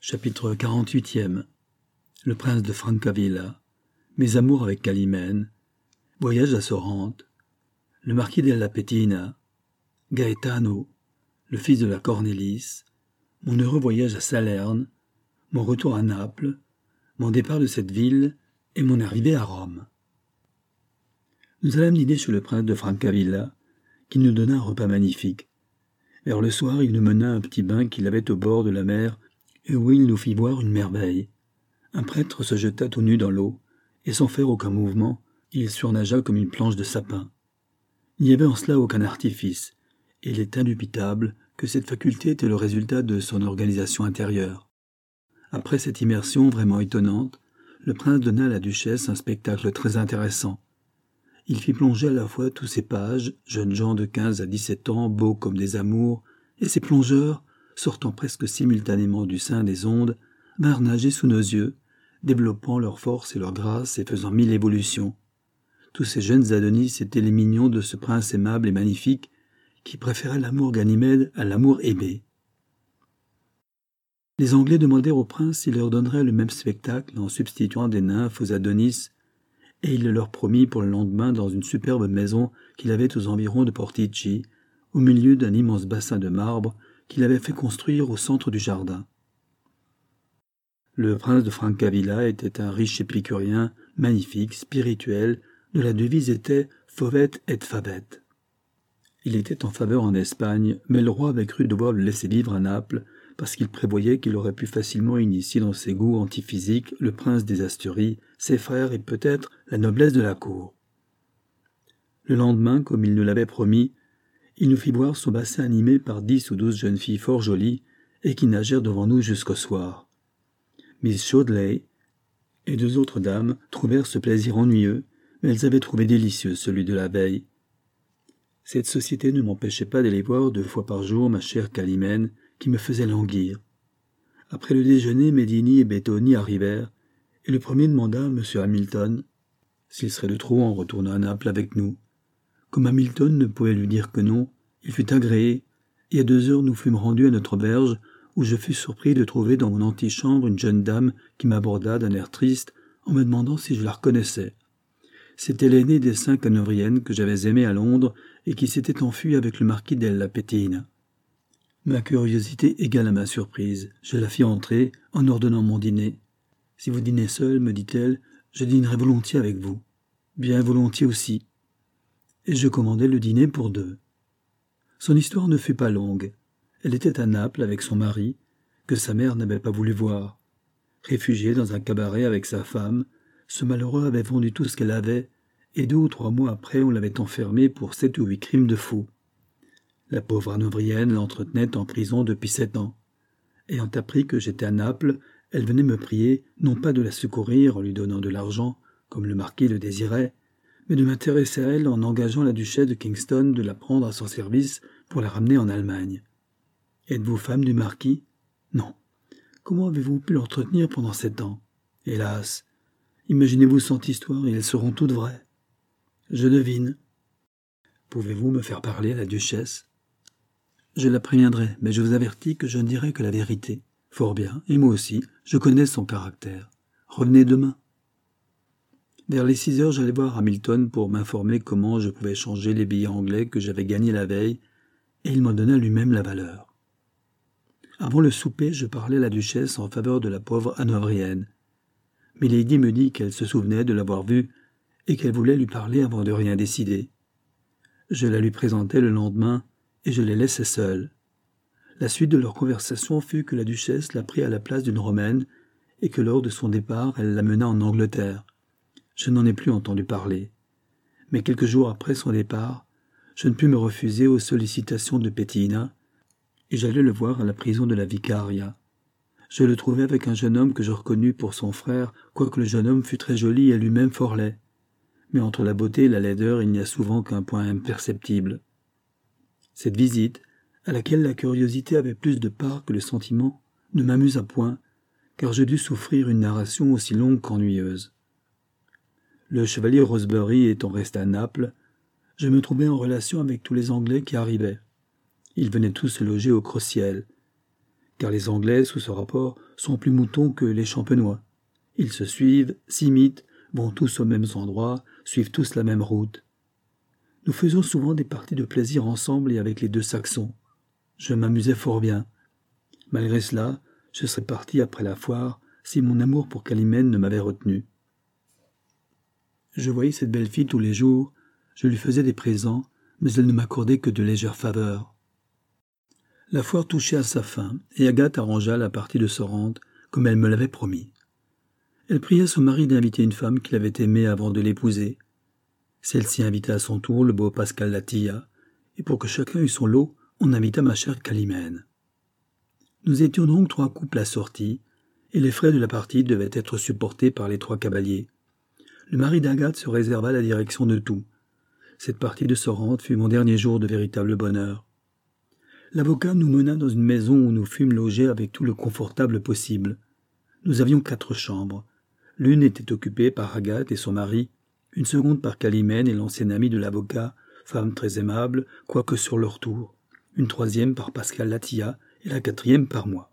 Chapitre 48e. Le prince de Francavilla. Mes amours avec Calimène. Voyage à Sorrente. Le marquis della Petina. Gaetano. Le fils de la Cornélis. Mon heureux voyage à Salerne. Mon retour à Naples. Mon départ de cette ville et mon arrivée à Rome. Nous allâmes dîner chez le prince de Francavilla, qui nous donna un repas magnifique. Vers le soir, il nous mena un petit bain qu'il avait au bord de la mer et où il nous fit voir une merveille. Un prêtre se jeta tout nu dans l'eau, et sans faire aucun mouvement, il surnagea comme une planche de sapin. Il n'y avait en cela aucun artifice, et il est indubitable que cette faculté était le résultat de son organisation intérieure. Après cette immersion vraiment étonnante, le prince donna à la duchesse un spectacle très intéressant. Il fit plonger à la fois tous ces pages, jeunes gens de 15 à 17 ans, beaux comme des amours, et ces plongeurs, sortant presque simultanément du sein des ondes, vinrent nager sous nos yeux, développant leur force et leur grâce et faisant 1000 évolutions. Tous ces jeunes Adonis étaient les mignons de ce prince aimable et magnifique qui préférait l'amour Ganymède à l'amour Hébé. Les Anglais demandèrent au prince s'il leur donnerait le même spectacle en substituant des nymphes aux Adonis, et il le leur promit pour le lendemain dans une superbe maison qu'il avait aux environs de Portici, au milieu d'un immense bassin de marbre qu'il avait fait construire au centre du jardin. Le prince de Francavilla était un riche épicurien, magnifique, spirituel, dont la devise était « Fovet et fabet ». Il était en faveur en Espagne, mais le roi avait cru devoir le laisser vivre à Naples, parce qu'il prévoyait qu'il aurait pu facilement initier dans ses goûts antiphysiques le prince des Asturies, ses frères et peut-être la noblesse de la cour. Le lendemain, comme il nous l'avait promis, il nous fit voir son bassin animé par 10 ou 12 jeunes filles fort jolies et qui nagèrent devant nous jusqu'au soir. Miss Chaudley et 2 autres dames trouvèrent ce plaisir ennuyeux, mais elles avaient trouvé délicieux celui de la veille. Cette société ne m'empêchait pas d'aller voir 2 fois par jour ma chère Calimène, qui me faisait languir. Après le déjeuner, Medini et Bettoni arrivèrent, et le premier demanda à M. Hamilton s'il serait de trop en retournant à Naples avec nous. Comme Hamilton ne pouvait lui dire que non, il fut agréé, et à 2 heures nous fûmes rendus à notre auberge, où je fus surpris de trouver dans mon antichambre une jeune dame qui m'aborda d'un air triste en me demandant si je la reconnaissais. C'était l'aînée des 5 hanovriennes que j'avais aimées à Londres et qui s'était enfuie avec le marquis della Petina. Ma curiosité égala ma surprise. Je la fis entrer en ordonnant mon dîner. « Si vous dînez seul, me dit-elle, je dînerai volontiers avec vous. »« Bien volontiers aussi. » Et je commandai le dîner pour 2. Son histoire ne fut pas longue. Elle était à Naples avec son mari, que sa mère n'avait pas voulu voir. Réfugié dans un cabaret avec sa femme, ce malheureux avait vendu tout ce qu'elle avait, et 2 ou 3 mois après on l'avait enfermé pour 7 ou 8 crimes de fou. La pauvre hanovrienne l'entretenait en prison depuis 7 ans. Ayant appris que j'étais à Naples, elle venait me prier, non pas de la secourir en lui donnant de l'argent, comme le marquis le désirait, mais de m'intéresser à elle en engageant la duchesse de Kingston de la prendre à son service pour la ramener en Allemagne. « Êtes-vous femme du marquis ?»« Non. Comment avez-vous pu l'entretenir pendant 7 ans ? Hélas, imaginez-vous 100 histoires et elles seront toutes vraies. Je devine. Pouvez-vous me faire parler à la duchesse ? Je la préviendrai, mais je vous avertis que je ne dirai que la vérité. Fort bien, et moi aussi, je connais son caractère. Revenez demain. Vers les 6 heures, j'allai voir Hamilton pour m'informer comment je pouvais changer les billets anglais que j'avais gagnés la veille, et il m'en donna lui-même la valeur. Avant le souper, je parlais à la duchesse en faveur de la pauvre hanovrienne. Milady me dit qu'elle se souvenait de l'avoir vue et qu'elle voulait lui parler avant de rien décider. Je la lui présentai le lendemain et je les laissai seuls. La suite de leur conversation fut que la duchesse la prit à la place d'une Romaine et que lors de son départ, elle l'amena en Angleterre. Je n'en ai plus entendu parler. Mais quelques jours après son départ, je ne pus me refuser aux sollicitations de Petina et j'allai le voir à la prison de la Vicaria. Je le trouvai avec un jeune homme que je reconnus pour son frère, quoique le jeune homme fût très joli et lui-même fort laid. Mais entre la beauté et la laideur, il n'y a souvent qu'un point imperceptible. Cette visite, à laquelle la curiosité avait plus de part que le sentiment, ne m'amusa point, car je dus souffrir une narration aussi longue qu'ennuyeuse. Le chevalier Rosebery étant resté à Naples, je me trouvai en relation avec tous les Anglais qui arrivaient. Ils venaient tous se loger au Crossiel. car les Anglais, sous ce rapport, sont plus moutons que les Champenois. Ils se suivent, s'imitent, vont tous aux mêmes endroits, suivent tous la même route. Nous faisions souvent des parties de plaisir ensemble et avec les deux Saxons. Je m'amusais fort bien. Malgré cela, je serais parti après la foire si mon amour pour Calimène ne m'avait retenu. Je voyais cette belle fille tous les jours, je lui faisais des présents, mais elle ne m'accordait que de légères faveurs. La foire touchait à sa fin, et Agathe arrangea la partie de Sorrente, comme elle me l'avait promis. Elle pria son mari d'inviter une femme qu'il avait aimée avant de l'épouser. Celle-ci invita à son tour le beau Pascal Latilla, et pour que chacun eût son lot, on invita ma chère Calimène. Nous étions donc 3 couples assortis, et les frais de la partie devaient être supportés par les 3 cavaliers. Le mari d'Agathe se réserva la direction de tout. Cette partie de Sorrente fut mon dernier jour de véritable bonheur. L'avocat nous mena dans une maison où nous fûmes logés avec tout le confortable possible. Nous avions 4 chambres. L'une était occupée par Agathe et son mari, une seconde par Calimène et l'ancienne amie de l'avocat, femme très aimable, quoique sur leur tour, une troisième par Pascal Latilla et la 4e par moi.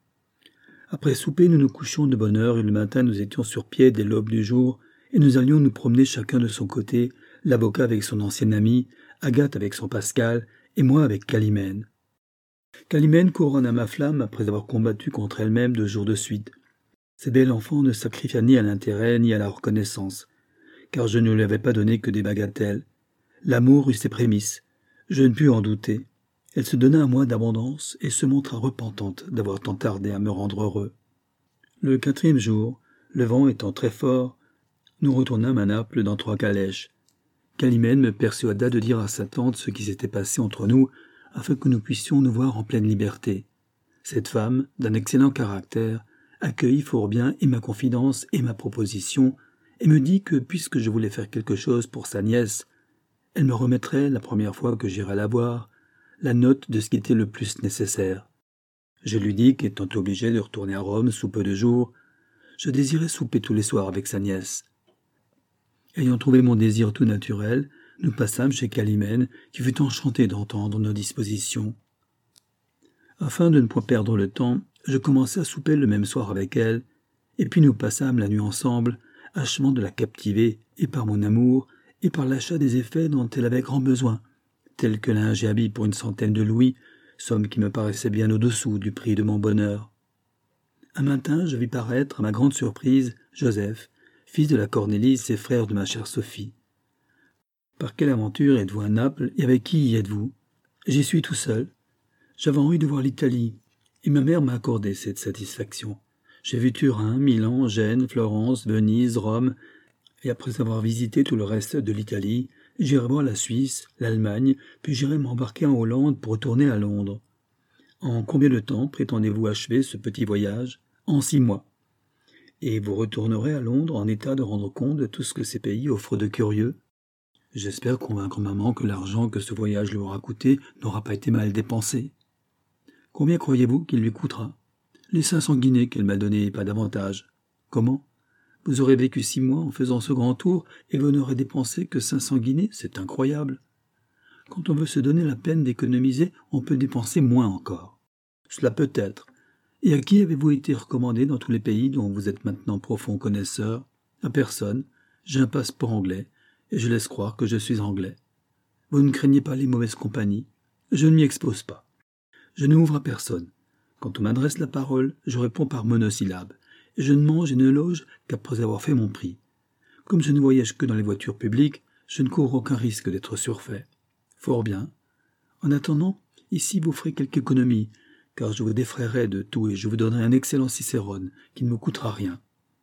Après souper, nous nous couchions de bonne heure et le matin nous étions sur pied dès l'aube du jour et nous allions nous promener chacun de son côté, l'avocat avec son ancienne amie, Agathe avec son Pascal et moi avec Calimène. Calimène couronna ma flamme après avoir combattu contre elle-même 2 jours de suite. Cette belle enfant ne sacrifia ni à l'intérêt ni à la reconnaissance, car je ne lui avais pas donné que des bagatelles. L'amour eut ses prémices, je ne pus en douter. Elle se donna à moi d'abondance et se montra repentante d'avoir tant tardé à me rendre heureux. Le 4e jour, le vent étant très fort, nous retournâmes à Naples dans 3 calèches. Calimène me persuada de dire à sa tante ce qui s'était passé entre nous, afin que nous puissions nous voir en pleine liberté. Cette femme, d'un excellent caractère, accueillit fort bien et ma confidence et ma proposition, et me dit que, puisque je voulais faire quelque chose pour sa nièce, elle me remettrait, la première fois que j'irais la voir, la note de ce qui était le plus nécessaire. Je lui dis qu'étant obligé de retourner à Rome sous peu de jours, je désirais souper tous les soirs avec sa nièce. Ayant trouvé mon désir tout naturel, nous passâmes chez Calimène, qui fut enchantée d'entendre nos dispositions. Afin de ne point perdre le temps, je commençai à souper le même soir avec elle, et puis nous passâmes la nuit ensemble, achevant de la captiver, et par mon amour, et par l'achat des effets dont elle avait grand besoin, tels que linge et habits pour 100 de louis, somme qui me paraissait bien au-dessous du prix de mon bonheur. Un matin, je vis paraître, à ma grande surprise, Joseph, fils de la Cornélisse et frère de ma chère Sophie. « Par quelle aventure êtes-vous à Naples, et avec qui y êtes-vous » ? « J'y suis tout seul. J'avais envie de voir l'Italie, et ma mère m'a accordé cette satisfaction. J'ai vu Turin, Milan, Gênes, Florence, Venise, Rome, et après avoir visité tout le reste de l'Italie, j'irai voir la Suisse, l'Allemagne, puis j'irai m'embarquer en Hollande pour retourner à Londres. En combien de temps prétendez-vous achever ce petit voyage ? En 6 mois. Et vous retournerez à Londres en état de rendre compte de tout ce que ces pays offrent de curieux ? J'espère convaincre maman que l'argent que ce voyage lui aura coûté n'aura pas été mal dépensé. Combien croyez-vous qu'il lui coûtera ? Les 500 guinées qu'elle m'a données, pas davantage. Comment ? Vous aurez vécu 6 mois en faisant ce grand tour et vous n'aurez dépensé que 500 guinées ? C'est incroyable. Quand on veut se donner la peine d'économiser, on peut dépenser moins encore. Cela peut être. Et à qui avez-vous été recommandé dans tous les pays dont vous êtes maintenant profond connaisseur ? À personne. J'ai un passeport anglais, et je laisse croire que je suis anglais. Vous ne craignez pas les mauvaises compagnies ? Je ne m'y expose pas. Je ne m'ouvre à personne. Quand on m'adresse la parole, je réponds par monosyllabes, et je ne mange et ne loge qu'après avoir fait mon prix. Comme je ne voyage que dans les voitures publiques, je ne cours aucun risque d'être surfait. Fort bien. En attendant, ici vous ferez quelque économie, car je vous défrayerai de tout et je vous donnerai un excellent Cicérone, qui ne me coûtera rien.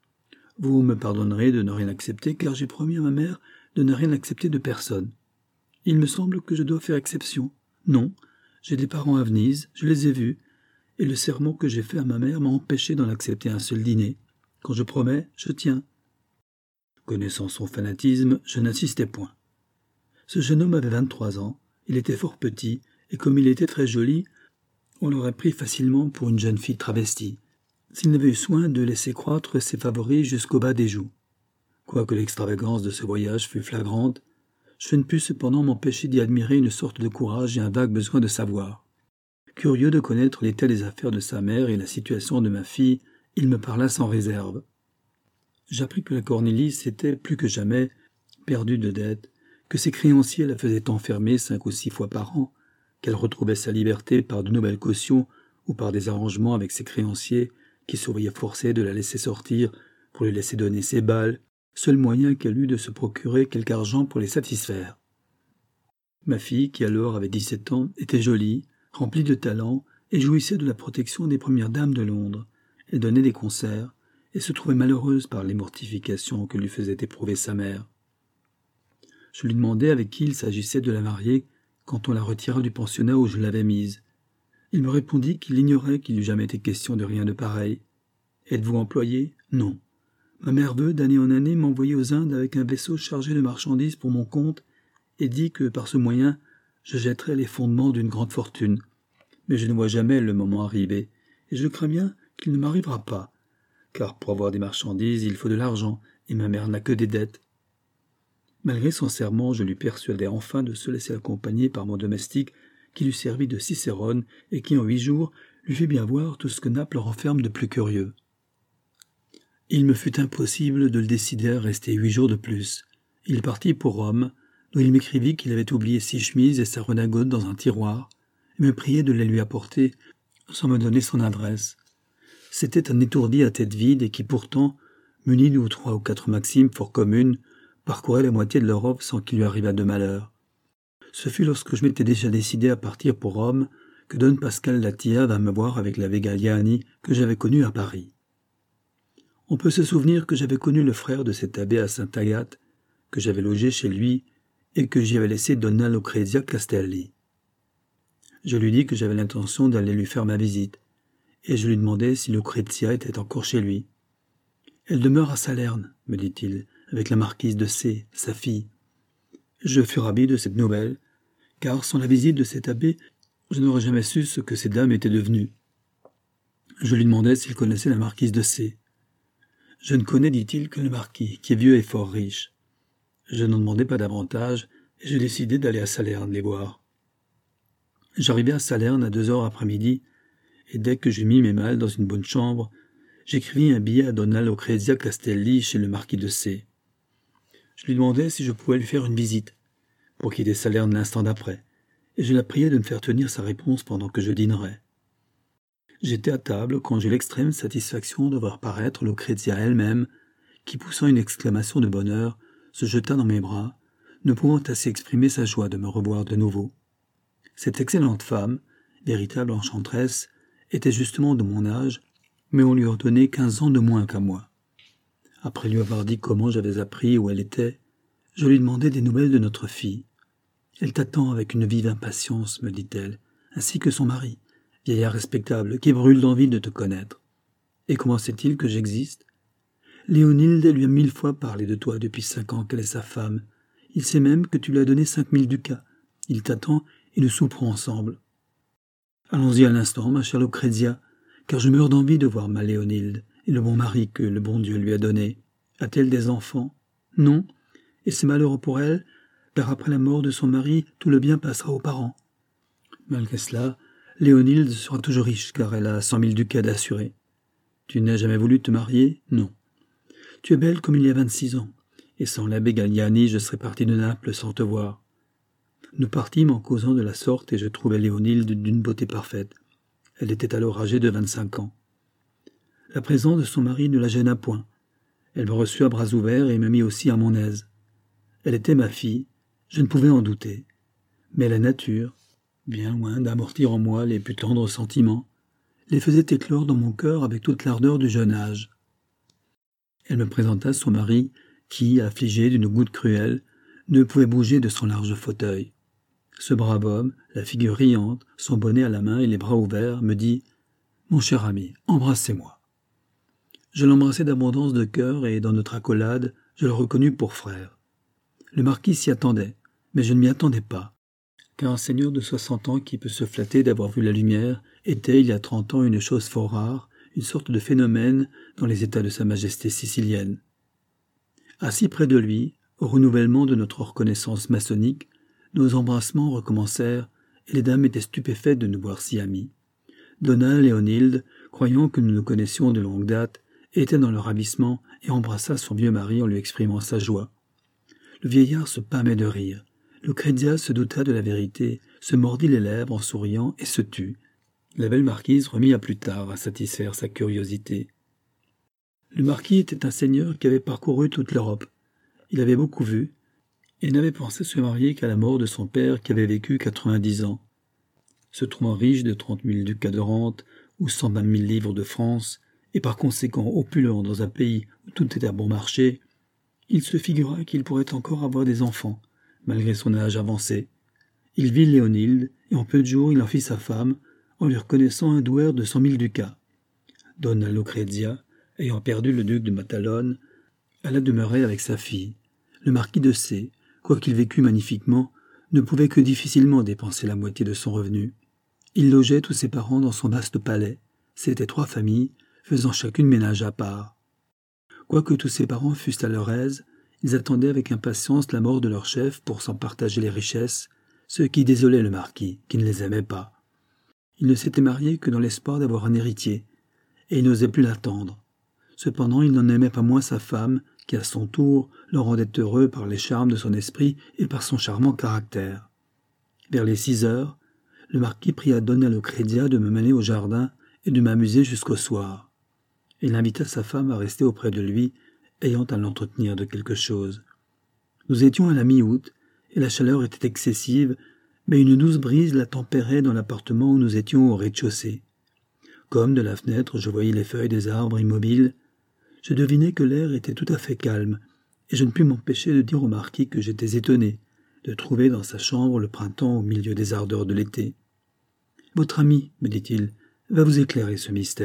Vous me pardonnerez de ne rien accepter, car j'ai promis à ma mère de ne rien accepter de personne. Il me semble que je dois faire exception. Non, j'ai des parents à Venise, je les ai vus, et le serment que j'ai fait à ma mère m'a empêché d'en accepter un seul dîner. Quand je promets, je tiens. Connaissant son fanatisme, je n'insistais point. Ce jeune homme avait 23 ans, il était fort petit, et comme il était très joli, on l'aurait pris facilement pour une jeune fille travestie, s'il n'avait eu soin de laisser croître ses favoris jusqu'au bas des joues. Quoique l'extravagance de ce voyage fût flagrante, je ne pus cependant m'empêcher d'y admirer une sorte de courage et un vague besoin de savoir. Curieux de connaître l'état des affaires de sa mère et la situation de ma fille, il me parla sans réserve. J'appris que la Cornélie s'était, plus que jamais, perdue de dettes, que ses créanciers la faisaient enfermer 5 ou 6 fois par an, qu'elle retrouvait sa liberté par de nouvelles cautions ou par des arrangements avec ses créanciers qui se voyaient forcés de la laisser sortir pour lui laisser donner ses balles, seul moyen qu'elle eût de se procurer quelque argent pour les satisfaire. Ma fille, qui alors avait 17 ans, était jolie, remplie de talent et jouissait de la protection des premières dames de Londres. Elle donnait des concerts et se trouvait malheureuse par les mortifications que lui faisait éprouver sa mère. Je lui demandai avec qui il s'agissait de la marier quand on la retira du pensionnat où je l'avais mise. Il me répondit qu'il ignorait qu'il n'eût jamais été question de rien de pareil. « Êtes-vous employé ? » ?»« Non. Ma mère veut, d'année en année, m'envoyer aux Indes avec un vaisseau chargé de marchandises pour mon compte et dit que, par ce moyen, je jetterai les fondements d'une grande fortune. Mais je ne vois jamais le moment arriver, et je crains bien qu'il ne m'arrivera pas, car pour avoir des marchandises, il faut de l'argent, et ma mère n'a que des dettes. » Malgré son serment, je lui persuadai enfin de se laisser accompagner par mon domestique qui lui servit de Cicérone et qui, en 8 jours, lui fit bien voir tout ce que Naples renferme de plus curieux. Il me fut impossible de le décider à rester 8 jours de plus. Il partit pour Rome, où il m'écrivit qu'il avait oublié 6 chemises et sa redingote dans un tiroir, et me priait de les lui apporter, sans me donner son adresse. C'était un étourdi à tête vide et qui pourtant, muni de 3 ou 4 maximes fort communes, parcourait la moitié de l'Europe sans qu'il lui arrivât de malheur. Ce fut lorsque je m'étais déjà décidé à partir pour Rome que Don Pascal Latilla vint me voir avec l'abbé Galliani que j'avais connu à Paris. On peut se souvenir que j'avais connu le frère de cet abbé à Sainte-Agathe, que j'avais logé chez lui et que j'y avais laissé Donna Lucrezia Castelli. Je lui dis que j'avais l'intention d'aller lui faire ma visite, et je lui demandai si Lucrezia était encore chez lui. « Elle demeure à Salerne, me dit-il, avec la marquise de C, sa fille. » Je fus ravi de cette nouvelle, car sans la visite de cet abbé, je n'aurais jamais su ce que ces dames étaient devenues. Je lui demandai s'il connaissait la marquise de C. « Je ne connais, dit-il, que le marquis, qui est vieux et fort riche. » Je n'en demandai pas davantage, et je décidai d'aller à Salerne les voir. J'arrivai à Salerne à 2h après-midi, et dès que j'eus mis mes malles dans une bonne chambre, j'écrivis un billet à Donna Lucrezia Castelli chez le marquis de C. Je lui demandai si je pouvais lui faire une visite, pour quitter Salerne l'instant d'après, et je la priai de me faire tenir sa réponse pendant que je dînerais. J'étais à table quand j'eus l'extrême satisfaction de voir paraître Lucrezia elle-même, qui, poussant une exclamation de bonheur, se jeta dans mes bras, ne pouvant assez exprimer sa joie de me revoir de nouveau. Cette excellente femme, véritable enchanteresse, était justement de mon âge, mais on lui ordonnait 15 ans de moins qu'à moi. Après lui avoir dit comment j'avais appris où elle était, je lui demandai des nouvelles de notre fille. « Elle t'attend avec une vive impatience, me dit-elle, ainsi que son mari, vieillard respectable, qui brûle d'envie de te connaître. Et comment sait-il que j'existe ? Léonilde lui a 1000 fois parlé de toi depuis 5 ans qu'elle est sa femme. Il sait même que tu lui as donné 5000 ducats. Il t'attend et nous souperons ensemble. Allons-y à l'instant, ma chère Lucrezia, car je meurs d'envie de voir ma Léonilde et le bon mari que le bon Dieu lui a donné. A-t-elle des enfants ? Non, et c'est malheureux pour elle, car après la mort de son mari, tout le bien passera aux parents. Malgré cela, Léonilde sera toujours riche, car elle a 100 000 ducats d'assurés. Tu n'as jamais voulu te marier ? Non. Tu es belle comme il y a 26 ans, et sans l'abbé Galliani, je serais parti de Naples sans te voir. Nous partîmes en causant de la sorte, et je trouvai Léonilde d'une beauté parfaite. Elle était alors âgée de 25 ans. La présence de son mari ne la gêna point. Elle me reçut à bras ouverts et me mit aussi à mon aise. Elle était ma fille, je ne pouvais en douter. Mais la nature, bien loin d'amortir en moi les plus tendres sentiments, les faisait éclore dans mon cœur avec toute l'ardeur du jeune âge. Elle me présenta son mari qui, affligé d'une goutte cruelle, ne pouvait bouger de son large fauteuil. Ce brave homme, la figure riante, son bonnet à la main et les bras ouverts, me dit « Mon cher ami, embrassez-moi ». Je l'embrassai d'abondance de cœur et, dans notre accolade, je le reconnus pour frère. Le marquis s'y attendait, mais je ne m'y attendais pas, car un seigneur de 60 ans qui peut se flatter d'avoir vu la lumière était, il y a 30 ans, une chose fort rare, une sorte de phénomène dans les états de sa majesté sicilienne. Assis près de lui, au renouvellement de notre reconnaissance maçonnique, nos embrassements recommencèrent et les dames étaient stupéfaites de nous voir si amis. Donna Léonilde, croyant que nous nous connaissions de longue date, était dans le ravissement et embrassa son vieux mari en lui exprimant sa joie. Le vieillard se pâmait de rire. Lucrezia se douta de la vérité, se mordit les lèvres en souriant et se tut. La belle marquise remit à plus tard à satisfaire sa curiosité. Le marquis était un seigneur qui avait parcouru toute l'Europe. Il avait beaucoup vu, et n'avait pensé se marier qu'à la mort de son père qui avait vécu 90 ans. Se trouvant riche de 30 000 ducats de rente ou 120 000 livres de France, et par conséquent opulent dans un pays où tout était à bon marché, il se figura qu'il pourrait encore avoir des enfants, malgré son âge avancé. Il vit Léonilde, et en peu de jours il en fit sa femme, en lui reconnaissant un douaire de 100 000 ducats. Donna Lucrezia, ayant perdu le duc de Matalone, alla demeurer avec sa fille. Le marquis de C, quoiqu'il vécût magnifiquement, ne pouvait que difficilement dépenser la moitié de son revenu. Il logeait tous ses parents dans son vaste palais. C'étaient 3 familles, faisant chacune ménage à part. Quoique tous ses parents fussent à leur aise, ils attendaient avec impatience la mort de leur chef pour s'en partager les richesses, ce qui désolait le marquis, qui ne les aimait pas. Il ne s'était marié que dans l'espoir d'avoir un héritier, et il n'osait plus l'attendre. Cependant, il n'en aimait pas moins sa femme, qui à son tour le rendait heureux par les charmes de son esprit et par son charmant caractère. Vers les 6 heures, le marquis pria Donna Lucrezia de me mener au jardin et de m'amuser jusqu'au soir. Il invita sa femme à rester auprès de lui, ayant à l'entretenir de quelque chose. Nous étions à la mi-août, et la chaleur était excessive, mais une douce brise la tempérait dans l'appartement où nous étions au rez-de-chaussée. Comme de la fenêtre je voyais les feuilles des arbres immobiles, je devinais que l'air était tout à fait calme, et je ne pus m'empêcher de dire au marquis que j'étais étonné de trouver dans sa chambre le printemps au milieu des ardeurs de l'été. « Votre ami, me dit-il, va vous éclairer ce mystère. »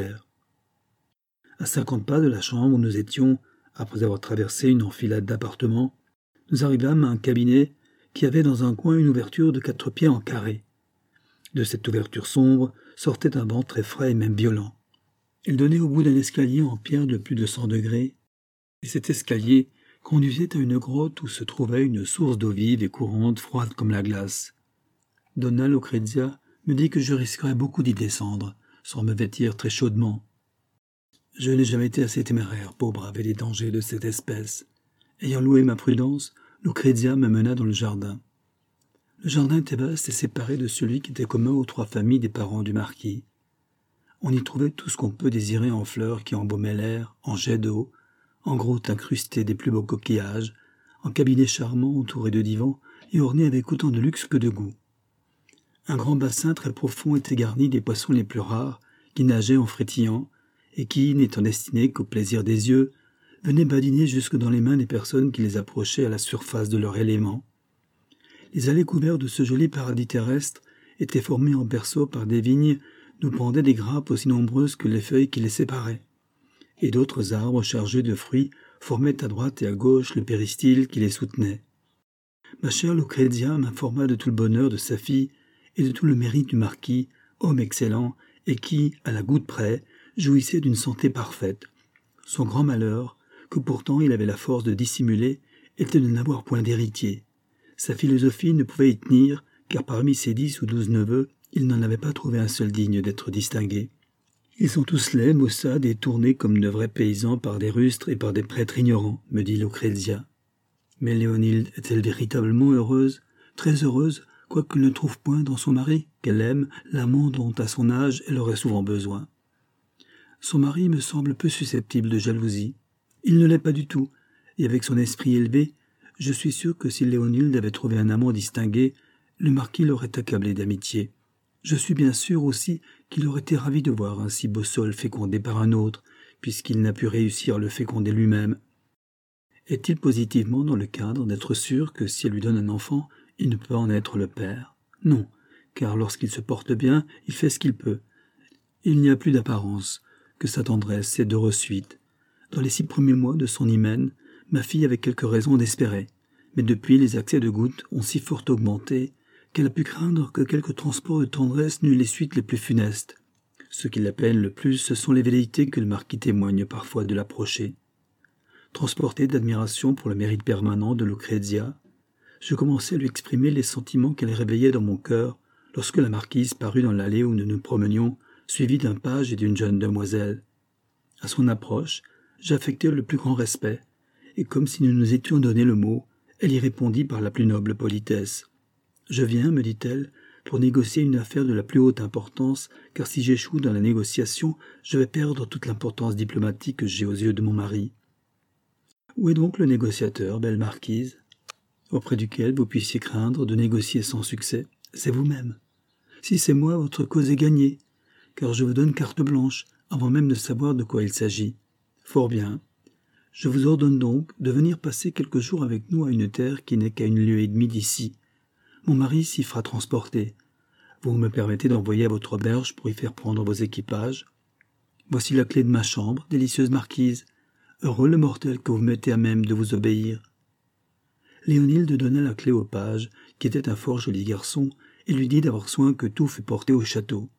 À 50 pas de la chambre où nous étions, après avoir traversé une enfilade d'appartements, nous arrivâmes à un cabinet qui avait dans un coin une ouverture de 4 pieds en carré. De cette ouverture sombre sortait un vent très frais et même violent. Il donnait au bout d'un escalier en pierre de plus de 100 degrés, et cet escalier conduisait à une grotte où se trouvait une source d'eau vive et courante, froide comme la glace. Donna Lucrezia me dit que je risquerais beaucoup d'y descendre, sans me vêtir très chaudement. Je n'ai jamais été assez téméraire pour braver les dangers de cette espèce. Ayant loué ma prudence, Lucrezia me mena dans le jardin. Le jardin était vaste et séparé de celui qui était commun aux 3 familles des parents du marquis. On y trouvait tout ce qu'on peut désirer en fleurs qui embaumaient l'air, en jets d'eau, en grottes incrustées des plus beaux coquillages, en cabinets charmants entourés de divans et ornés avec autant de luxe que de goût. Un grand bassin très profond était garni des poissons les plus rares, qui nageaient en frétillant, et qui, n'étant destinés qu'au plaisir des yeux, venaient badiner jusque dans les mains des personnes qui les approchaient à la surface de leur élément. Les allées couvertes de ce joli paradis terrestre étaient formées en berceaux par des vignes d'où pendaient des grappes aussi nombreuses que les feuilles qui les séparaient, et d'autres arbres chargés de fruits formaient à droite et à gauche le péristyle qui les soutenait. Ma chère Lucrezia m'informa de tout le bonheur de sa fille et de tout le mérite du marquis, homme excellent, et qui, à la goutte près, jouissait d'une santé parfaite. Son grand malheur, que pourtant il avait la force de dissimuler, était de n'avoir point d'héritier. Sa philosophie ne pouvait y tenir, car parmi ses 10 ou 12 neveux, il n'en avait pas trouvé un seul digne d'être distingué. Ils sont tous laids, maussades et tournés comme de vrais paysans par des rustres et par des prêtres ignorants, me dit Lucrezia. Mais Léonilde est-elle véritablement heureuse, très heureuse, quoiqu'elle ne trouve point dans son mari, qu'elle aime, l'amant dont à son âge elle aurait souvent besoin? Son mari me semble peu susceptible de jalousie. Il ne l'est pas du tout, et avec son esprit élevé, je suis sûr que si Léonilde avait trouvé un amant distingué, le marquis l'aurait accablé d'amitié. Je suis bien sûr aussi qu'il aurait été ravi de voir un si beau sol fécondé par un autre, puisqu'il n'a pu réussir à le féconder lui-même. Est-il positivement dans le cadre d'être sûr que si elle lui donne un enfant, il ne peut en être le père? Non, car lorsqu'il se porte bien, il fait ce qu'il peut. Il n'y a plus d'apparence, que sa tendresse est de resuite. Dans les 6 premiers mois de son hymen, ma fille avait quelques raisons d'espérer, mais depuis les accès de goutte ont si fort augmenté qu'elle a pu craindre que quelques transports de tendresse n'eût les suites les plus funestes. Ce qui la peine le plus, ce sont les velléités que le marquis témoigne parfois de l'approcher. Transporté d'admiration pour le mérite permanent de Lucrezia, je commençais à lui exprimer les sentiments qu'elle réveillait dans mon cœur, lorsque la marquise parut dans l'allée où nous nous promenions, suivie d'un page et d'une jeune demoiselle. À son approche, j'affectai le plus grand respect, et comme si nous nous étions donné le mot, elle y répondit par la plus noble politesse. « Je viens, me dit-elle, pour négocier une affaire de la plus haute importance, car si j'échoue dans la négociation, je vais perdre toute l'importance diplomatique que j'ai aux yeux de mon mari. » « Où est donc le négociateur, belle marquise, auprès duquel vous puissiez craindre de négocier sans succès? C'est vous-même. Si c'est moi, votre cause est gagnée, car je vous donne carte blanche, avant même de savoir de quoi il s'agit. Fort bien. Je vous ordonne donc de venir passer quelques jours avec nous à une terre qui n'est qu'à 1 lieue et demie d'ici. Mon mari s'y fera transporter. Vous me permettez d'envoyer à votre auberge pour y faire prendre vos équipages. Voici la clé de ma chambre, délicieuse marquise. Heureux le mortel que vous mettez à même de vous obéir. » Léonilde donna la clé au page, qui était un fort joli garçon, et lui dit d'avoir soin que tout fût porté au château.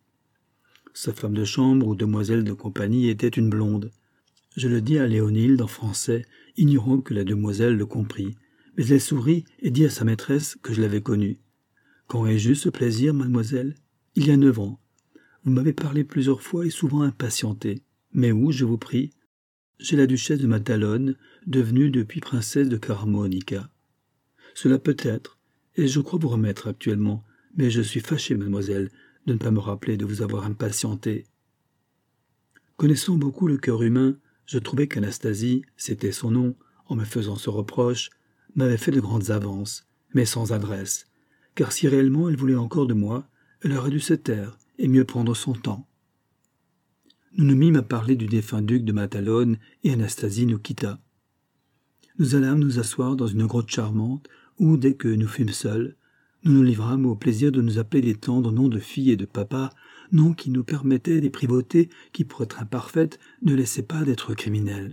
Sa femme de chambre ou demoiselle de compagnie était une blonde. Je le dis à Léonilde en français, ignorant que la demoiselle le comprit, mais elle sourit et dit à sa maîtresse que je l'avais connue. « Quand ai-je eu ce plaisir, mademoiselle ? Il y a 9 ans. Vous m'avez parlé plusieurs fois et souvent impatienté. Mais où, je vous prie ? J'ai la duchesse de Matalone, devenue depuis princesse de Carmonica. Cela peut être, et je crois vous remettre actuellement, mais je suis fâché, mademoiselle, de ne pas me rappeler de vous avoir impatienté. » Connaissant beaucoup le cœur humain, je trouvais qu'Anastasie, c'était son nom, en me faisant ce reproche, m'avait fait de grandes avances, mais sans adresse, car si réellement elle voulait encore de moi, elle aurait dû se taire et mieux prendre son temps. Nous nous mîmes à parler du défunt duc de Matalone et Anastasie nous quitta. Nous allâmes nous asseoir dans une grotte charmante où, dès que nous fûmes seuls, nous nous livrâmes au plaisir de nous appeler des tendres noms de fille et de papa, noms qui nous permettaient des privautés qui, pour être imparfaites, ne laissaient pas d'être criminelles.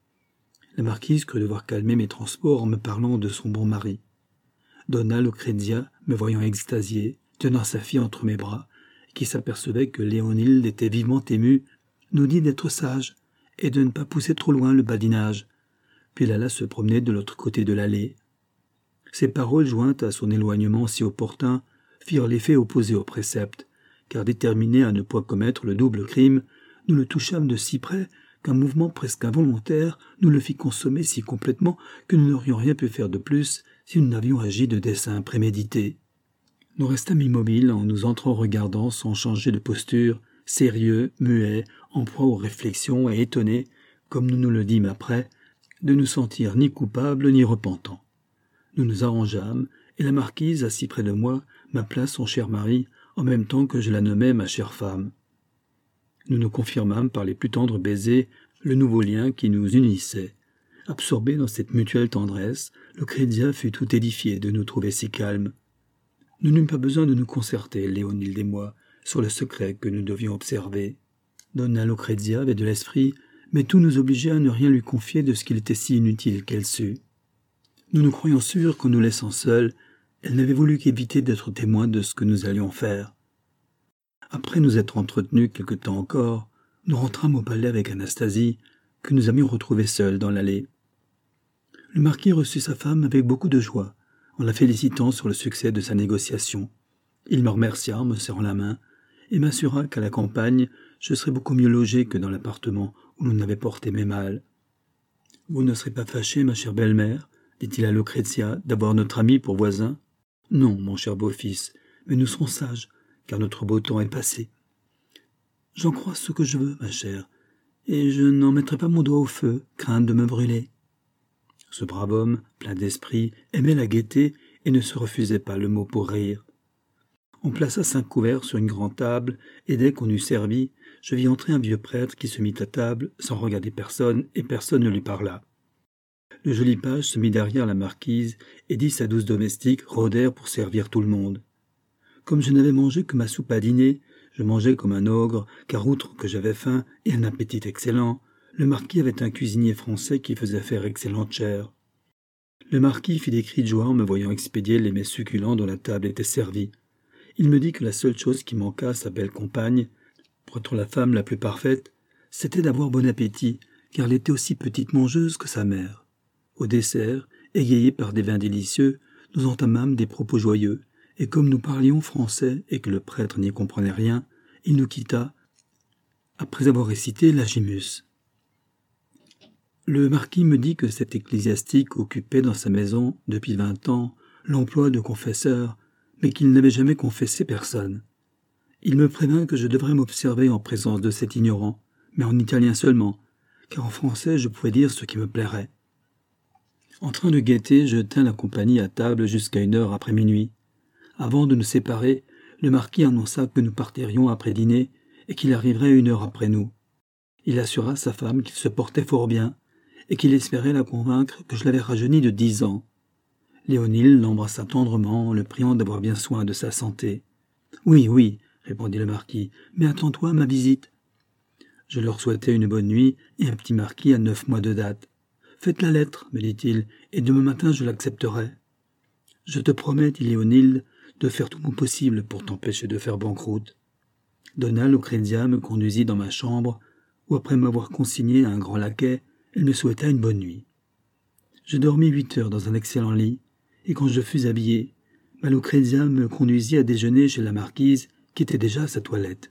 La marquise crut devoir calmer mes transports en me parlant de son bon mari. Donna Lucrezia, me voyant extasiée, tenant sa fille entre mes bras, qui s'apercevait que Léonilde était vivement émue, nous dit d'être sage et de ne pas pousser trop loin le badinage, puis elle alla se promener de l'autre côté de l'allée. Ces paroles, jointes à son éloignement si opportun, firent l'effet opposé au précepte, car déterminés à ne point commettre le double crime, nous le touchâmes de si près qu'un mouvement presque involontaire nous le fit consommer si complètement que nous n'aurions rien pu faire de plus si nous n'avions agi de dessein prémédité. Nous restâmes immobiles en nous entre-regardant sans changer de posture, sérieux, muets, en proie aux réflexions et étonnés, comme nous nous le dîmes après, de nous sentir ni coupables ni repentants. Nous nous arrangeâmes, et la marquise, assise près de moi, m'appela son cher mari, en même temps que je la nommais ma chère femme. Nous nous confirmâmes par les plus tendres baisers le nouveau lien qui nous unissait. Absorbé dans cette mutuelle tendresse, Lucrezia fut tout édifiée de nous trouver si calmes. Nous n'eûmes pas besoin de nous concerter, Léonilde et moi, sur le secret que nous devions observer. Donna Lucrezia avait de l'esprit, mais tout nous obligeait à ne rien lui confier de ce qu'il était si inutile qu'elle sût. Nous nous croyions sûrs qu'en nous laissant seuls, elle n'avait voulu qu'éviter d'être témoin de ce que nous allions faire. Après nous être entretenus quelque temps encore, nous rentrâmes au palais avec Anastasie, que nous avions retrouvée seule dans l'allée. Le marquis reçut sa femme avec beaucoup de joie, en la félicitant sur le succès de sa négociation. Il me remercia en me serrant la main, et m'assura qu'à la campagne, je serais beaucoup mieux logé que dans l'appartement où l'on avait porté mes malles. « Vous ne serez pas fâchée, ma chère belle-mère, dit-il à Lucrezia, d'avoir notre ami pour voisin. Non, mon cher beau-fils, mais nous serons sages, car notre beau temps est passé. J'en crois ce que je veux, ma chère, et je n'en mettrai pas mon doigt au feu, crainte de me brûler. » Ce brave homme, plein d'esprit, aimait la gaieté et ne se refusait pas le mot pour rire. On plaça 5 couverts sur une grande table, et dès qu'on eut servi, je vis entrer un vieux prêtre qui se mit à table sans regarder personne, et personne ne lui parla. Le joli page se mit derrière la marquise, et 10 à 12 domestiques rôdèrent pour servir tout le monde. Comme je n'avais mangé que ma soupe à dîner, je mangeais comme un ogre, car outre que j'avais faim et un appétit excellent, le marquis avait un cuisinier français qui faisait faire excellente chair. Le marquis fit des cris de joie en me voyant expédier les mets succulents dont la table était servie. Il me dit que la seule chose qui manqua à sa belle compagne, pour être la femme la plus parfaite, c'était d'avoir bon appétit, car elle était aussi petite mangeuse que sa mère. Au dessert, égayés par des vins délicieux, nous entamâmes des propos joyeux, et comme nous parlions français et que le prêtre n'y comprenait rien, il nous quitta, après avoir récité l'Agimus. Le marquis me dit que cet ecclésiastique occupait dans sa maison, depuis 20 ans, l'emploi de confesseur, mais qu'il n'avait jamais confessé personne. Il me prévint que je devrais m'observer en présence de cet ignorant, mais en italien seulement, car en français je pouvais dire ce qui me plairait. En train de guetter, je tins la compagnie à table jusqu'à 1 heure après minuit. Avant de nous séparer, le marquis annonça que nous partirions après dîner et qu'il arriverait 1 heure après nous. Il assura sa femme qu'il se portait fort bien et qu'il espérait la convaincre que je l'avais rajeuni de 10 ans. Léonille l'embrassa tendrement, le priant d'avoir bien soin de sa santé. « Oui, oui, » répondit le marquis, « mais attends-toi à ma visite. » Je leur souhaitai une bonne nuit et un petit marquis à 9 mois de date. « Faites la lettre, me dit-il, et demain matin je l'accepterai. »« Je te promets, dit Léonille, de faire tout mon possible pour t'empêcher de faire banqueroute. » Donna Lucrezia me conduisit dans ma chambre, où après m'avoir consigné à un grand laquais, elle me souhaita une bonne nuit. Je dormis 8 heures dans un excellent lit, et quand je fus habillé, ma Lucrezia me conduisit à déjeuner chez la marquise, qui était déjà à sa toilette.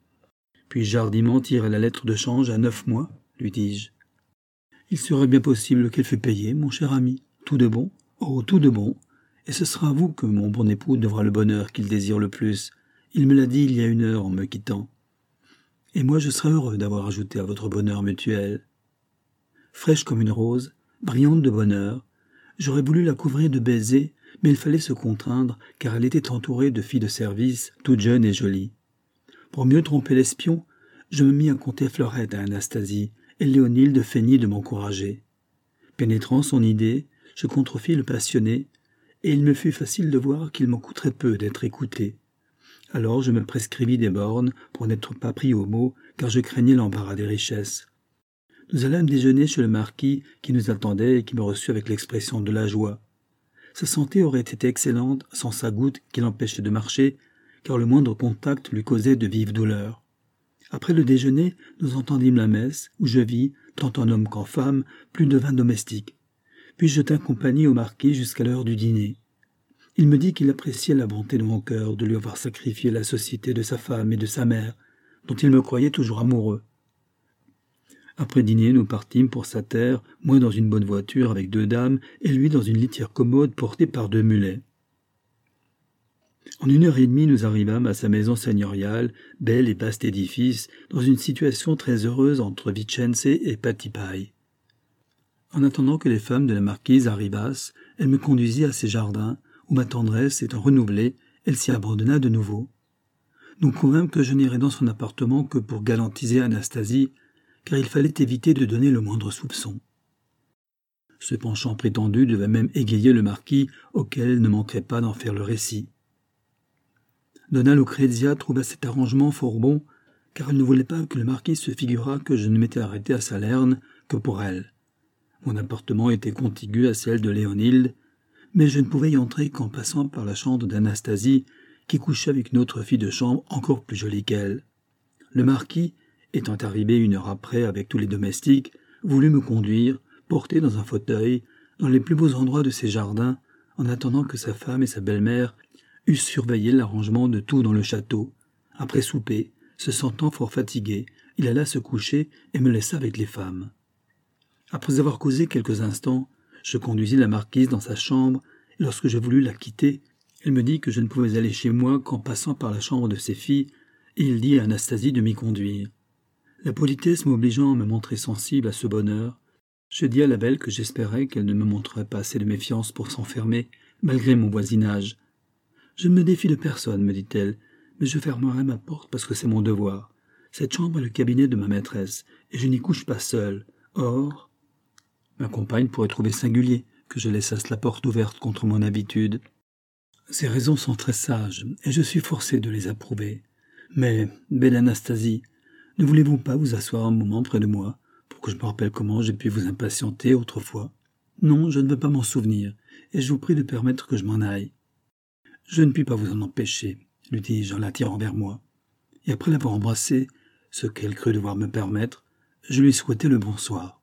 « Puis-je hardiment tirer la lettre de change à 9 mois ?» lui dis-je. « Il serait bien possible qu'elle fût payée, mon cher ami. Tout de bon, oh, tout de bon. Et ce sera à vous que mon bon époux devra le bonheur qu'il désire le plus. Il me l'a dit il y a 1 heure en me quittant. Et moi je serais heureux d'avoir ajouté à votre bonheur mutuel. » Fraîche comme une rose, brillante de bonheur, j'aurais voulu la couvrir de baisers, mais il fallait se contraindre, car elle était entourée de filles de service, toutes jeunes et jolies. Pour mieux tromper l'espion, je me mis à conter fleurette à Anastasie, et Léonille feignit de m'encourager. Pénétrant son idée, je contrefis le passionné, et il me fut facile de voir qu'il m'en coûterait peu d'être écouté. Alors je me prescrivis des bornes pour n'être pas pris au mot, car je craignais l'embarras des richesses. Nous allâmes déjeuner chez le marquis qui nous attendait et qui me reçut avec l'expression de la joie. Sa santé aurait été excellente sans sa goutte qui l'empêchait de marcher, car le moindre contact lui causait de vives douleurs. Après le déjeuner, nous entendîmes la messe, où je vis, tant en homme qu'en femme, plus de 20 domestiques. Puis je tins compagnie au marquis jusqu'à l'heure du dîner. Il me dit qu'il appréciait la bonté de mon cœur de lui avoir sacrifié la société de sa femme et de sa mère, dont il me croyait toujours amoureux. Après dîner, nous partîmes pour sa terre, moi dans une bonne voiture avec 2 dames, et lui dans une litière commode portée par 2 mulets. En 1 heure et demie, nous arrivâmes à sa maison seigneuriale, bel et vaste édifice, dans une situation très heureuse entre Vicenze et Patipaille. En attendant que les femmes de la marquise arrivassent, elle me conduisit à ses jardins, où ma tendresse étant renouvelée, elle s'y abandonna de nouveau. Nous convînmes que je n'irais dans son appartement que pour galantiser Anastasie, car il fallait éviter de donner le moindre soupçon. Ce penchant prétendu devait même égayer le marquis, auquel elle ne manquerait pas d'en faire le récit. Donna Lucrezia trouva cet arrangement fort bon, car elle ne voulait pas que le marquis se figurât que je ne m'étais arrêté à Salerne que pour elle. Mon appartement était contigu à celle de Léonille, mais je ne pouvais y entrer qu'en passant par la chambre d'Anastasie, qui couchait avec une autre fille de chambre encore plus jolie qu'elle. Le marquis, étant arrivé 1 heure après avec tous les domestiques, voulut me conduire, porté dans un fauteuil, dans les plus beaux endroits de ses jardins, en attendant que sa femme et sa belle-mère eussent surveillé l'arrangement de tout dans le château. Après souper, se sentant fort fatigué, il alla se coucher et me laissa avec les femmes. Après avoir causé quelques instants, je conduisis la marquise dans sa chambre, et lorsque je voulus la quitter, elle me dit que je ne pouvais aller chez moi qu'en passant par la chambre de ses filles, et il dit à Anastasie de m'y conduire. La politesse m'obligeant à me montrer sensible à ce bonheur, je dis à la belle que j'espérais qu'elle ne me montrerait pas assez de méfiance pour s'enfermer, malgré mon voisinage. « Je ne me défie de personne, me dit-elle, mais je fermerai ma porte parce que c'est mon devoir. Cette chambre est le cabinet de ma maîtresse, et je n'y couche pas seule. Or, ma compagne pourrait trouver singulier que je laissasse la porte ouverte contre mon habitude. Ces raisons sont très sages, et je suis forcé de les approuver. Mais, belle Anastasie, ne voulez-vous pas vous asseoir un moment près de moi, pour que je me rappelle comment j'ai pu vous impatienter autrefois? Non, je ne veux pas m'en souvenir, et je vous prie de permettre que je m'en aille. Je ne puis pas vous en empêcher, lui dis-je en l'attirant vers moi. Et après l'avoir embrassée, ce qu'elle crut devoir me permettre, je lui souhaitai le bonsoir.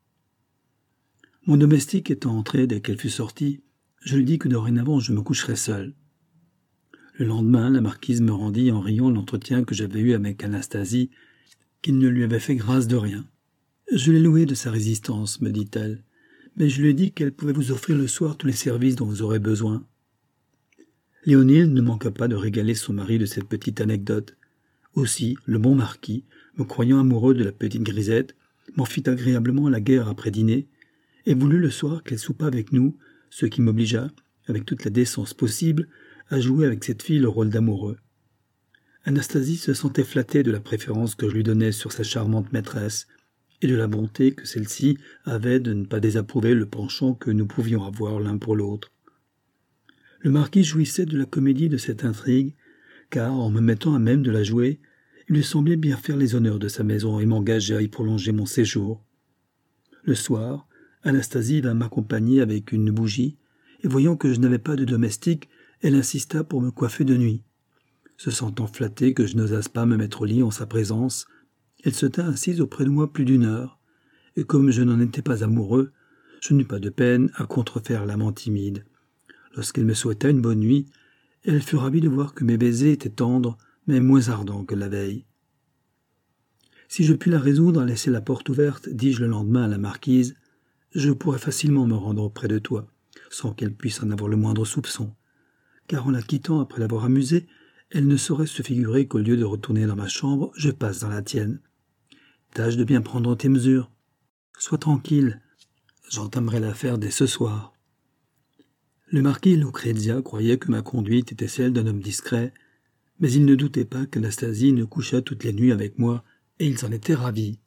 Mon domestique étant entré dès qu'elle fut sortie, je lui dis que dorénavant je me coucherais seul. Le lendemain, la marquise me rendit en riant l'entretien que j'avais eu avec Anastasie, qu'il ne lui avait fait grâce de rien. « Je l'ai louée de sa résistance, me dit-elle, mais je lui ai dit qu'elle pouvait vous offrir le soir tous les services dont vous aurez besoin. » Léonille ne manqua pas de régaler son mari de cette petite anecdote. Aussi, le bon marquis, me croyant amoureux de la petite grisette, m'en fit agréablement la guerre après dîner, et voulut le soir qu'elle soupât avec nous, ce qui m'obligea, avec toute la décence possible, à jouer avec cette fille le rôle d'amoureux. Anastasie se sentait flattée de la préférence que je lui donnais sur sa charmante maîtresse, et de la bonté que celle-ci avait de ne pas désapprouver le penchant que nous pouvions avoir l'un pour l'autre. Le marquis jouissait de la comédie de cette intrigue, car, en me mettant à même de la jouer, il lui semblait bien faire les honneurs de sa maison et m'engager à y prolonger mon séjour. Le soir, Anastasie vint m'accompagner avec une bougie, et voyant que je n'avais pas de domestique, elle insista pour me coiffer de nuit. Se sentant flattée que je n'osasse pas me mettre au lit en sa présence, elle se tint assise auprès de moi plus d'une heure, et comme je n'en étais pas amoureux, je n'eus pas de peine à contrefaire l'amant timide. Lorsqu'elle me souhaita une bonne nuit, elle fut ravie de voir que mes baisers étaient tendres, mais moins ardents que la veille. « Si je puis la résoudre à laisser la porte ouverte, dis-je le lendemain à la marquise, je pourrais facilement me rendre auprès de toi, sans qu'elle puisse en avoir le moindre soupçon. Car en la quittant après l'avoir amusée, elle ne saurait se figurer qu'au lieu de retourner dans ma chambre, je passe dans la tienne. Tâche de bien prendre tes mesures. Sois tranquille, j'entamerai l'affaire dès ce soir. » Le marquis Lucrezia croyait que ma conduite était celle d'un homme discret, mais il ne doutait pas qu'Anastasie ne couchât toutes les nuits avec moi, et il s'en était ravi.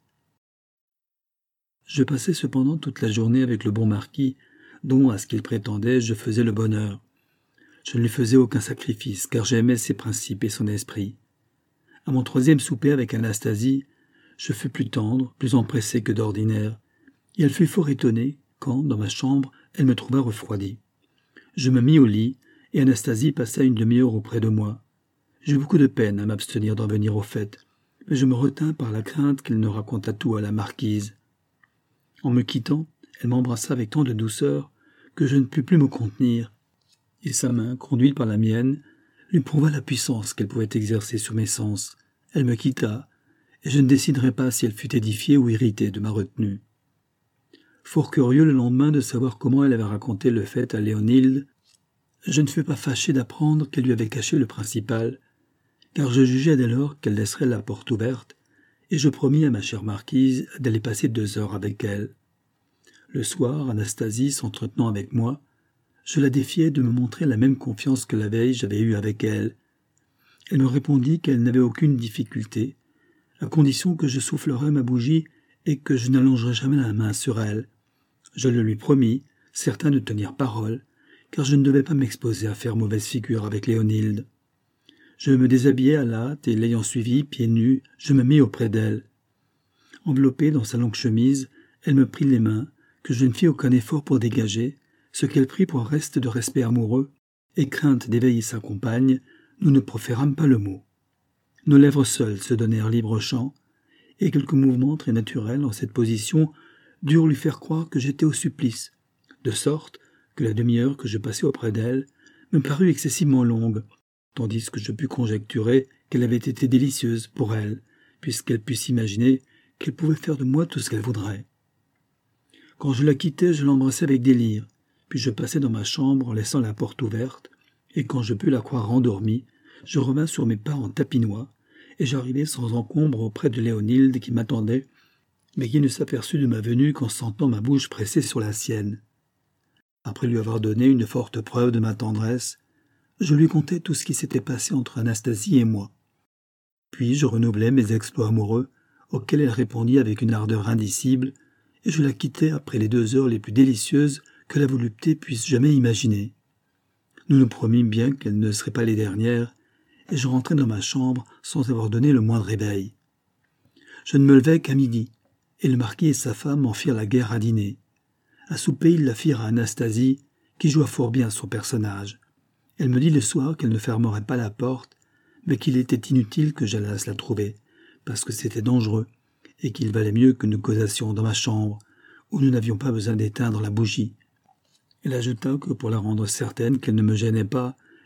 Je passais cependant toute la journée avec le bon marquis, dont, à ce qu'il prétendait, je faisais le bonheur. Je ne lui faisais aucun sacrifice, car j'aimais ses principes et son esprit. À mon troisième souper avec Anastasie, je fus plus tendre, plus empressé que d'ordinaire, et elle fut fort étonnée quand, dans ma chambre, elle me trouva refroidi. Je me mis au lit, et Anastasie passa une demi-heure auprès de moi. J'eus beaucoup de peine à m'abstenir d'en venir au fait, mais je me retins par la crainte qu'elle ne racontât tout à la marquise. En me quittant, elle m'embrassa avec tant de douceur que je ne pus plus me contenir, et sa main, conduite par la mienne, lui prouva la puissance qu'elle pouvait exercer sur mes sens. Elle me quitta, et je ne déciderai pas si elle fut édifiée ou irritée de ma retenue. Fort curieux le lendemain de savoir comment elle avait raconté le fait à Léonilde, je ne fus pas fâché d'apprendre qu'elle lui avait caché le principal, car je jugeais dès lors qu'elle laisserait la porte ouverte, et je promis à ma chère marquise d'aller passer 2 heures avec elle. Le soir, Anastasie s'entretenant avec moi, je la défiai de me montrer la même confiance que la veille j'avais eue avec elle. Elle me répondit qu'elle n'avait aucune difficulté, à condition que je soufflerais ma bougie et que je n'allongerais jamais la main sur elle. Je le lui promis, certain de tenir parole, car je ne devais pas m'exposer à faire mauvaise figure avec Léonilde. Je me déshabillai à la hâte et l'ayant suivie, pieds nus, je me mis auprès d'elle. Enveloppée dans sa longue chemise, elle me prit les mains, que je ne fis aucun effort pour dégager, ce qu'elle prit pour un reste de respect amoureux, et crainte d'éveiller sa compagne, nous ne proférâmes pas le mot. Nos lèvres seules se donnèrent libre champ, et quelques mouvements très naturels en cette position durent lui faire croire que j'étais au supplice, de sorte que la demi-heure que je passai auprès d'elle me parut excessivement longue, tandis que je pus conjecturer qu'elle avait été délicieuse pour elle, puisqu'elle put s'imaginer qu'elle pouvait faire de moi tout ce qu'elle voudrait. Quand je la quittai, je l'embrassai avec délire, puis je passai dans ma chambre en laissant la porte ouverte, et quand je pus la croire endormie, je revins sur mes pas en tapinois, et j'arrivai sans encombre auprès de Léonilde qui m'attendait, mais qui ne s'aperçut de ma venue qu'en sentant ma bouche pressée sur la sienne. Après lui avoir donné une forte preuve de ma tendresse, je lui contai tout ce qui s'était passé entre Anastasie et moi. Puis je renouvelai mes exploits amoureux, auxquels elle répondit avec une ardeur indicible, et je la quittai après les 2 heures les plus délicieuses que la volupté puisse jamais imaginer. Nous nous promîmes bien qu'elles ne seraient pas les dernières, et je rentrai dans ma chambre sans avoir donné le moindre éveil. Je ne me levai qu'à midi, et le marquis et sa femme en firent la guerre à dîner. À souper, ils la firent à Anastasie, qui joua fort bien son personnage. Elle me dit le soir qu'elle ne fermerait pas la porte, mais qu'il était inutile que j'allasse la trouver, parce que c'était dangereux, et qu'il valait mieux que nous causassions dans ma chambre, où nous n'avions pas besoin d'éteindre la bougie. Elle ajouta que pour la rendre certaine qu'elle ne me gênait pas,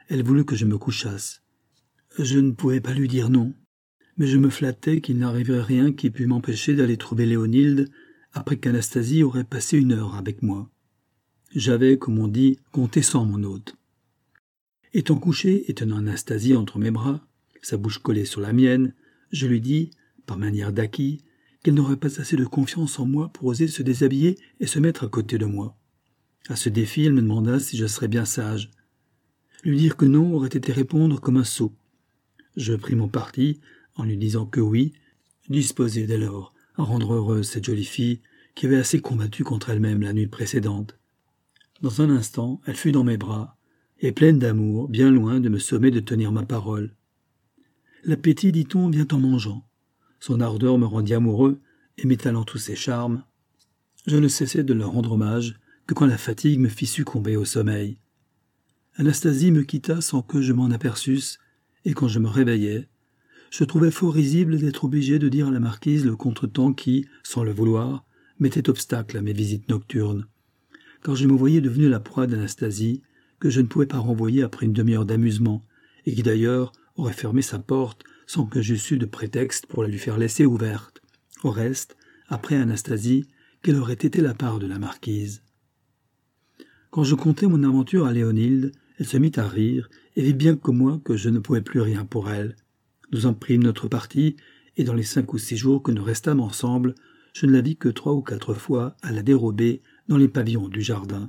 elle voulut que je me couchasse. Je ne pouvais pas lui dire non, mais je me flattais qu'il n'arriverait rien qui pût m'empêcher d'aller trouver Léonilde après qu'Anastasie aurait passé 1 heure avec moi. J'avais, comme on dit, compté sans mon hôte. Étant couché et tenant Anastasie entre mes bras, sa bouche collée sur la mienne, je lui dis, par manière d'acquis, qu'elle n'aurait pas assez de confiance en moi pour oser se déshabiller et se mettre à côté de moi. À ce défi, elle me demanda si je serais bien sage. Lui dire que non aurait été répondre comme un sot. Je pris mon parti en lui disant que oui, disposé dès lors à rendre heureuse cette jolie fille qui avait assez combattu contre elle-même la nuit précédente. Dans un instant, elle fut dans mes bras, et pleine d'amour, bien loin de me sommer de tenir ma parole. L'appétit, dit-on, vient en mangeant. Son ardeur me rendit amoureux, et m'étalant tous ses charmes, je ne cessai de leur rendre hommage que quand la fatigue me fit succomber au sommeil. Anastasie me quitta sans que je m'en aperçusse, et quand je me réveillai, je trouvais fort risible d'être obligé de dire à la marquise le contretemps qui, sans le vouloir, mettait obstacle à mes visites nocturnes, car je me voyais devenu la proie d'Anastasie, que je ne pouvais pas renvoyer après une demi-heure d'amusement, et qui d'ailleurs aurait fermé sa porte sans que j'eusse eu de prétexte pour la lui faire laisser ouverte. Au reste, après Anastasie, quelle aurait été la part de la marquise? Quand je contai mon aventure à Léonilde, elle se mit à rire, et vit bien comme moi que je ne pouvais plus rien pour elle. Nous en prîmes notre parti, et dans les 5 ou 6 jours que nous restâmes ensemble, je ne la vis que 3 ou 4 fois à la dérobée dans les pavillons du jardin.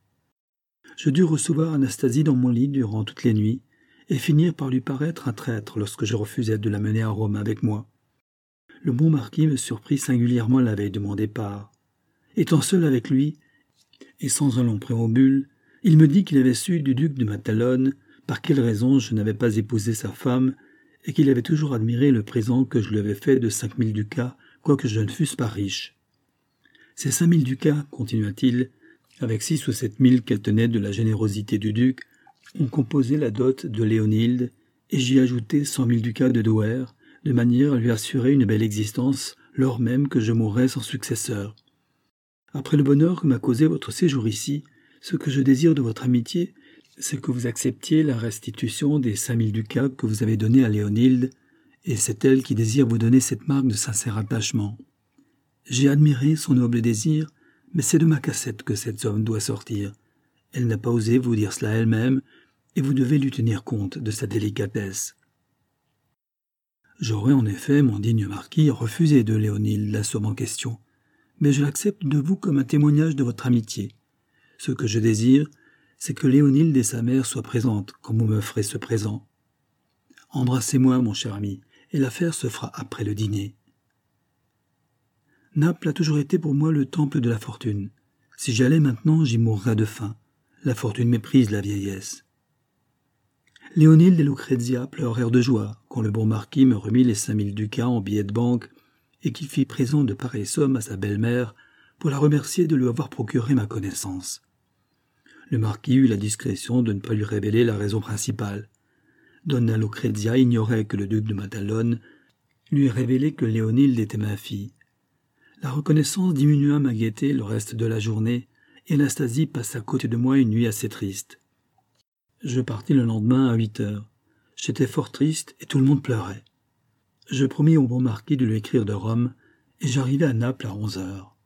Je dus recevoir Anastasie dans mon lit durant toutes les nuits, et finir par lui paraître un traître lorsque je refusais de la mener à Rome avec moi. Le bon marquis me surprit singulièrement la veille de mon départ. Étant seul avec lui, et sans un long préambule, il me dit qu'il avait su du duc de Matalone par quelle raison je n'avais pas épousé sa femme, et qu'il avait toujours admiré le présent que je lui avais fait de 5000 ducats, quoique je ne fusse pas riche. Ces 5000 ducats, continua-t-il, avec 6 ou 7 000 qu'elle tenait de la générosité du duc, ont composé la dot de Léonilde, et j'y ajoutai 100 000 ducats de douaire, de manière à lui assurer une belle existence, lors même que je mourrais sans successeur. Après le bonheur que m'a causé votre séjour ici, ce que je désire de votre amitié, c'est que vous acceptiez la restitution des 5000 ducats que vous avez donnés à Léonilde, et c'est elle qui désire vous donner cette marque de sincère attachement. J'ai admiré son noble désir, mais c'est de ma cassette que cette somme doit sortir. Elle n'a pas osé vous dire cela elle-même, et vous devez lui tenir compte de sa délicatesse. J'aurais en effet, mon digne marquis, refusé de Léonilde la somme en question, mais je l'accepte de vous comme un témoignage de votre amitié. Ce que je désire, c'est que Léonilde et sa mère soient présentes quand vous me ferez ce présent. Embrassez-moi, mon cher ami, et l'affaire se fera après le dîner. Naples a toujours été pour moi le temple de la fortune. Si j'allais maintenant, j'y mourrais de faim. La fortune méprise la vieillesse. Léonilde et Lucrezia pleurèrent de joie quand le bon marquis me remit les 5000 ducats en billets de banque et qu'il fit présent de pareilles sommes à sa belle-mère pour la remercier de lui avoir procuré ma connaissance. Le marquis eut la discrétion de ne pas lui révéler la raison principale. Donna Lucrezia ignorait que le duc de Matalone lui révélait que Léonilde était ma fille. La reconnaissance diminua ma gaieté le reste de la journée, et Anastasie passa à côté de moi une nuit assez triste. Je partis le lendemain à 8 heures. J'étais fort triste et tout le monde pleurait. Je promis au bon marquis de lui écrire de Rome, et j'arrivai à Naples à 11 heures.